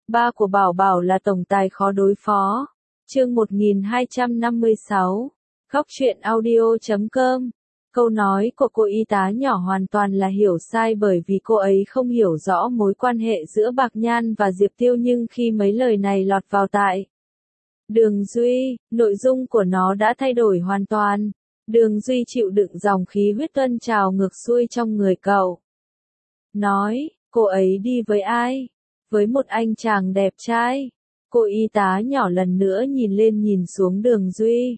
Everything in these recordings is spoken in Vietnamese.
ba của Bảo Bảo là tổng tài khó đối phó. Chương 1256. Góc truyện audio.com. Câu nói của cô y tá nhỏ hoàn toàn là hiểu sai bởi vì cô ấy không hiểu rõ mối quan hệ giữa Bạc Nhan và Diệp Tiêu, nhưng khi mấy lời này lọt vào tai Đường Duy, nội dung của nó đã thay đổi hoàn toàn. Đường Duy chịu đựng dòng khí huyết tuôn trào ngược xuôi trong người cậu. Nói, cô ấy đi với ai? Với một anh chàng đẹp trai. Cô y tá nhỏ lần nữa nhìn lên nhìn xuống Đường Duy.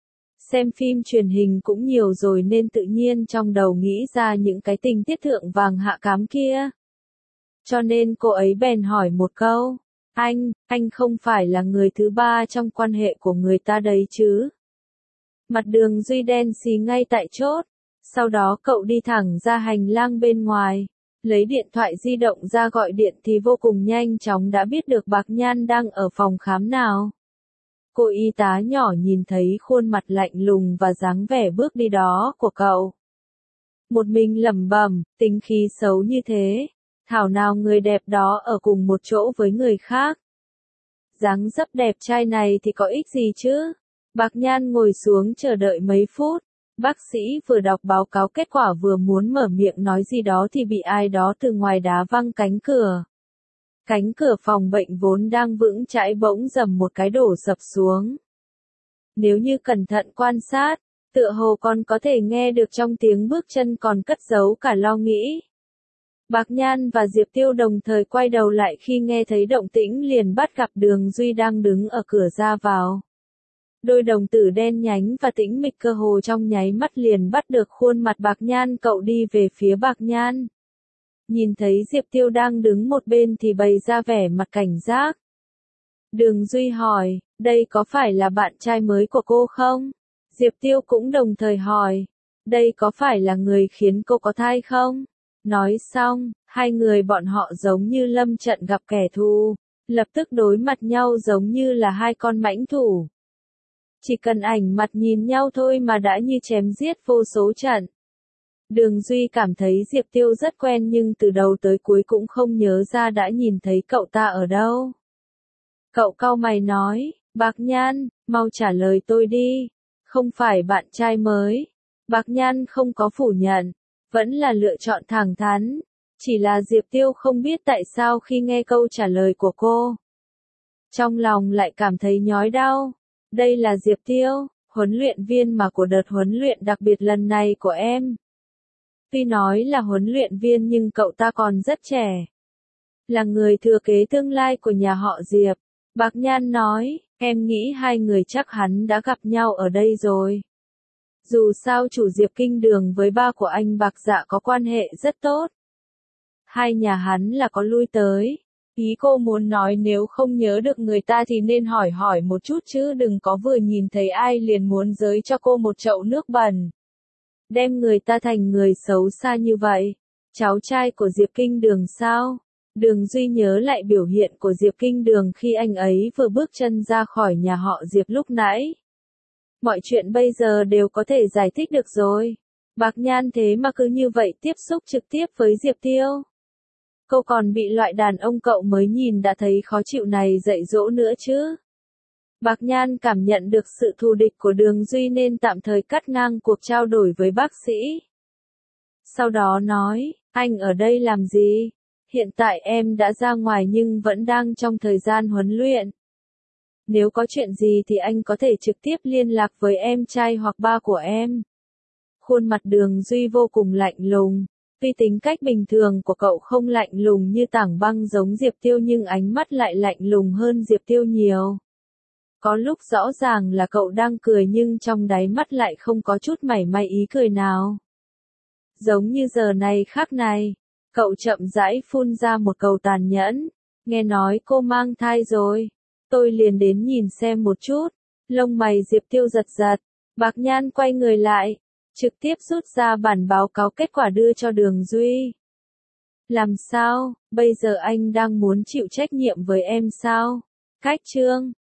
Xem phim truyền hình cũng nhiều rồi nên tự nhiên trong đầu nghĩ ra những cái tình tiết thượng vàng hạ cám kia. Cho nên cô ấy bèn hỏi một câu. Anh không phải là người thứ ba trong quan hệ của người ta đấy chứ? Mặt Đường Duy đen xì ngay tại chốt. Sau đó cậu đi thẳng ra hành lang bên ngoài. Lấy điện thoại di động ra gọi điện thì vô cùng nhanh chóng đã biết được Bạc Nhan đang ở phòng khám nào. Cô y tá nhỏ nhìn thấy khuôn mặt lạnh lùng và dáng vẻ bước đi đó của cậu. Một mình lẩm bẩm, tính khí xấu như thế. Thảo nào người đẹp đó ở cùng một chỗ với người khác. Dáng dấp đẹp trai này thì có ích gì chứ? Bạc Nhan ngồi xuống chờ đợi mấy phút. Bác sĩ vừa đọc báo cáo kết quả vừa muốn mở miệng nói gì đó thì bị ai đó từ ngoài đá văng cánh cửa. Cánh cửa phòng bệnh vốn đang vững chãi bỗng dầm một cái đổ sập xuống. Nếu như cẩn thận quan sát, tựa hồ còn có thể nghe được trong tiếng bước chân còn cất giấu cả lo nghĩ. Bạc Nhan và Diệp Tiêu đồng thời quay đầu lại khi nghe thấy động tĩnh liền bắt gặp Đường Duy đang đứng ở cửa ra vào. Đôi đồng tử đen nhánh và tĩnh mịch cơ hồ trong nháy mắt liền bắt được khuôn mặt Bạc Nhan, cậu đi về phía Bạc Nhan. Nhìn thấy Diệp Tiêu đang đứng một bên thì bày ra vẻ mặt cảnh giác. Đường Duy hỏi, đây có phải là bạn trai mới của cô không? Diệp Tiêu cũng đồng thời hỏi, đây có phải là người khiến cô có thai không? Nói xong, hai người bọn họ giống như lâm trận gặp kẻ thù, lập tức đối mặt nhau giống như là hai con mãnh thủ. Chỉ cần ảnh mặt nhìn nhau thôi mà đã như chém giết vô số trận. Đường Duy cảm thấy Diệp Tiêu rất quen nhưng từ đầu tới cuối cũng không nhớ ra đã nhìn thấy cậu ta ở đâu. Cậu cau mày nói, Bạc Nhan, mau trả lời tôi đi. Không phải bạn trai mới. Bạc Nhan không có phủ nhận, vẫn là lựa chọn thẳng thắn. Chỉ là Diệp Tiêu không biết tại sao khi nghe câu trả lời của cô, trong lòng lại cảm thấy nhói đau. Đây là Diệp Tiêu, huấn luyện viên mà của đợt huấn luyện đặc biệt lần này của em. Tuy nói là huấn luyện viên nhưng cậu ta còn rất trẻ. Là người thừa kế tương lai của nhà họ Diệp. Bạc Nhan nói, em nghĩ hai người chắc hắn đã gặp nhau ở đây rồi. Dù sao chủ Diệp Kinh Đường với ba của anh Bạc Dạ có quan hệ rất tốt. Hai nhà hắn là có lui tới. Ý cô muốn nói nếu không nhớ được người ta thì nên hỏi một chút chứ đừng có vừa nhìn thấy ai liền muốn giới cho cô một chậu nước bẩn. Đem người ta thành người xấu xa như vậy. Cháu trai của Diệp Kinh Đường sao? Đường Duy nhớ lại biểu hiện của Diệp Kinh Đường khi anh ấy vừa bước chân ra khỏi nhà họ Diệp lúc nãy. Mọi chuyện bây giờ đều có thể giải thích được rồi. Bạc Nhan thế mà cứ như vậy tiếp xúc trực tiếp với Diệp Tiêu. Cô còn bị loại đàn ông cậu mới nhìn đã thấy khó chịu này dạy dỗ nữa chứ. Bạc Nhan cảm nhận được sự thù địch của Đường Duy nên tạm thời cắt ngang cuộc trao đổi với bác sĩ. Sau đó nói, anh ở đây làm gì? Hiện tại em đã ra ngoài nhưng vẫn đang trong thời gian huấn luyện. Nếu có chuyện gì thì anh có thể trực tiếp liên lạc với em trai hoặc ba của em. Khuôn mặt Đường Duy vô cùng lạnh lùng. Tuy tính cách bình thường của cậu không lạnh lùng như tảng băng giống Diệp Tiêu nhưng ánh mắt lại lạnh lùng hơn Diệp Tiêu nhiều. Có lúc rõ ràng là cậu đang cười nhưng trong đáy mắt lại không có chút mảy may ý cười nào. Giống như giờ này khắc này, cậu chậm rãi phun ra một câu tàn nhẫn. Nghe nói cô mang thai rồi. Tôi liền đến nhìn xem một chút. Lông mày Diệp Tiêu giật giật. Bạc Nhan quay người lại. Trực tiếp rút ra bản báo cáo kết quả đưa cho Đường Duy. Làm sao, bây giờ anh đang muốn chịu trách nhiệm với em sao? Cách chương